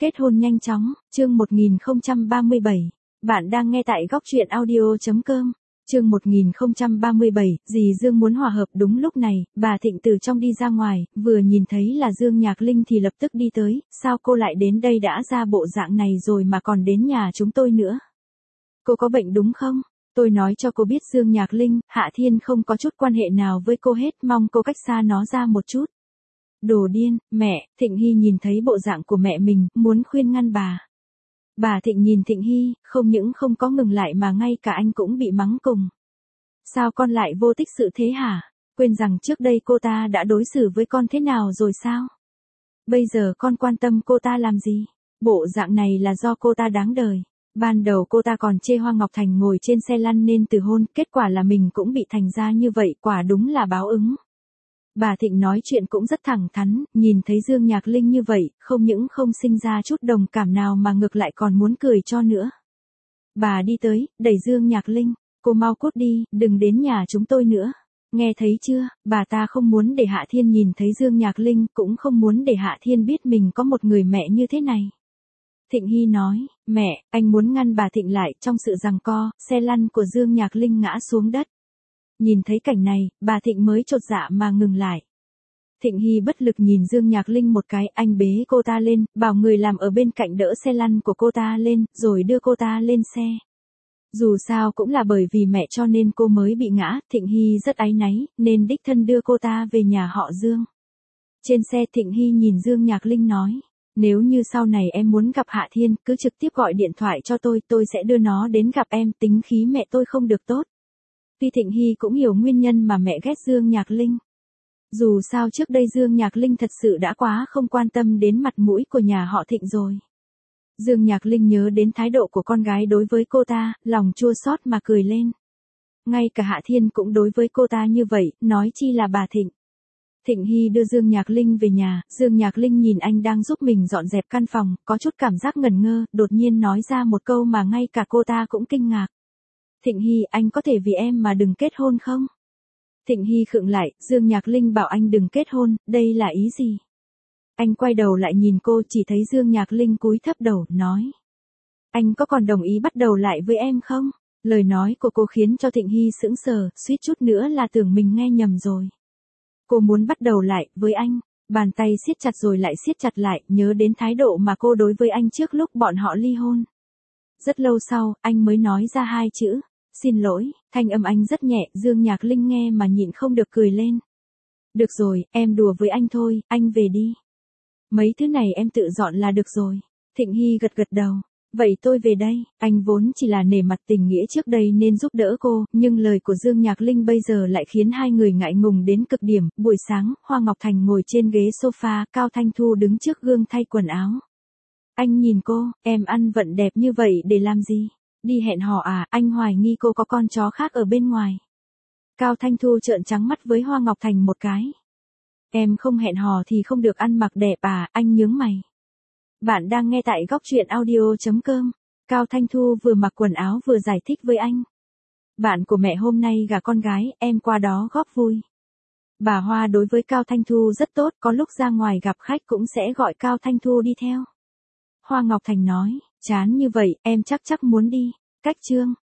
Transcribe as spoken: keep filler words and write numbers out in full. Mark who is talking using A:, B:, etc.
A: Kết hôn nhanh chóng, chương một nghìn không trăm ba mươi bảy. Bạn đang nghe tại góc truyện audio chấm com. Chương một nghìn không trăm ba mươi bảy, dì Dương muốn hòa hợp. Đúng lúc này, bà Thịnh từ trong đi ra ngoài, vừa nhìn thấy là Dương Nhạc Linh thì lập tức đi tới, sao cô lại đến đây đã ra bộ dạng này rồi mà còn đến nhà chúng tôi nữa? Cô có bệnh đúng không? Tôi nói cho cô biết Dương Nhạc Linh, Hạ Thiên không có chút quan hệ nào với cô hết, mong cô cách xa nó ra một chút. Đồ điên, mẹ. Thịnh Hy nhìn thấy bộ dạng của mẹ mình, muốn khuyên ngăn bà. Bà Thịnh nhìn Thịnh Hy, không những không có ngừng lại mà ngay cả anh cũng bị mắng cùng. Sao con lại vô tích sự thế hả? Quên rằng trước đây cô ta đã đối xử với con thế nào rồi sao? Bây giờ con quan tâm cô ta làm gì? Bộ dạng này là do cô ta đáng đời. Ban đầu cô ta còn chê Hoa Ngọc Thành ngồi trên xe lăn nên từ hôn, kết quả là mình cũng bị thành ra như vậy, quả đúng là báo ứng. Bà Thịnh nói chuyện cũng rất thẳng thắn, nhìn thấy Dương Nhạc Linh như vậy, không những không sinh ra chút đồng cảm nào mà ngược lại còn muốn cười cho nữa. Bà đi tới, đẩy Dương Nhạc Linh, cô mau cút đi, đừng đến nhà chúng tôi nữa. Nghe thấy chưa, bà ta không muốn để Hạ Thiên nhìn thấy Dương Nhạc Linh, cũng không muốn để Hạ Thiên biết mình có một người mẹ như thế này. Thịnh Hy nói, mẹ, anh muốn ngăn bà Thịnh lại. Trong sự giằng co, xe lăn của Dương Nhạc Linh ngã xuống đất. Nhìn thấy cảnh này, bà Thịnh mới chột dạ mà ngừng lại. Thịnh Hy bất lực nhìn Dương Nhạc Linh một cái, anh bế cô ta lên, bảo người làm ở bên cạnh đỡ xe lăn của cô ta lên, rồi đưa cô ta lên xe. Dù sao cũng là bởi vì mẹ cho nên cô mới bị ngã, Thịnh Hy rất áy náy, nên đích thân đưa cô ta về nhà họ Dương. Trên xe Thịnh Hy nhìn Dương Nhạc Linh nói, nếu như sau này em muốn gặp Hạ Thiên, cứ trực tiếp gọi điện thoại cho tôi, tôi sẽ đưa nó đến gặp em, tính khí mẹ tôi không được tốt. Tuy Thịnh Hy cũng hiểu nguyên nhân mà mẹ ghét Dương Nhạc Linh. Dù sao trước đây Dương Nhạc Linh thật sự đã quá không quan tâm đến mặt mũi của nhà họ Thịnh rồi. Dương Nhạc Linh nhớ đến thái độ của con gái đối với cô ta, lòng chua xót mà cười lên. Ngay cả Hạ Thiên cũng đối với cô ta như vậy, nói chi là bà Thịnh. Thịnh Hy đưa Dương Nhạc Linh về nhà, Dương Nhạc Linh nhìn anh đang giúp mình dọn dẹp căn phòng, có chút cảm giác ngẩn ngơ, đột nhiên nói ra một câu mà ngay cả cô ta cũng kinh ngạc. Thịnh Hy, anh có thể vì em mà đừng kết hôn không? Thịnh Hy khựng lại, Dương Nhạc Linh bảo anh đừng kết hôn, đây là ý gì? Anh quay đầu lại nhìn cô, chỉ thấy Dương Nhạc Linh cúi thấp đầu, nói. Anh có còn đồng ý bắt đầu lại với em không? Lời nói của cô khiến cho Thịnh Hy sững sờ, suýt chút nữa là tưởng mình nghe nhầm rồi. Cô muốn bắt đầu lại với anh, bàn tay siết chặt rồi lại siết chặt lại, nhớ đến thái độ mà cô đối với anh trước lúc bọn họ ly hôn. Rất lâu sau, anh mới nói ra hai chữ. Xin lỗi. Thanh âm anh rất nhẹ, Dương Nhạc Linh nghe mà nhịn không được cười lên. Được rồi, em đùa với anh thôi, anh về đi. Mấy thứ này em tự dọn là được rồi. Thịnh Hy gật gật đầu. Vậy tôi về đây. Anh vốn chỉ là nể mặt tình nghĩa trước đây nên giúp đỡ cô, nhưng lời của Dương Nhạc Linh bây giờ lại khiến hai người ngại ngùng đến cực điểm. Buổi sáng, Hoa Ngọc Thành ngồi trên ghế sofa, Cao Thanh Thu đứng trước gương thay quần áo. Anh nhìn cô, em ăn vận đẹp như vậy để làm gì? Đi hẹn hò à? Anh hoài nghi cô có con chó khác ở bên ngoài. Cao Thanh Thu trợn trắng mắt với Hoa Ngọc Thành một cái. Em không hẹn hò thì không được ăn mặc đẹp à? Anh nhướng mày. Bạn đang nghe tại góc truyện audio chấm com. Cao Thanh Thu vừa mặc quần áo vừa giải thích với anh. Bạn của mẹ hôm nay gả con gái, em qua đó góp vui. Bà Hoa đối với Cao Thanh Thu rất tốt, có lúc ra ngoài gặp khách cũng sẽ gọi Cao Thanh Thu đi theo. Hoa Ngọc Thành nói, chán như vậy, em chắc chắc muốn đi. Cách chương.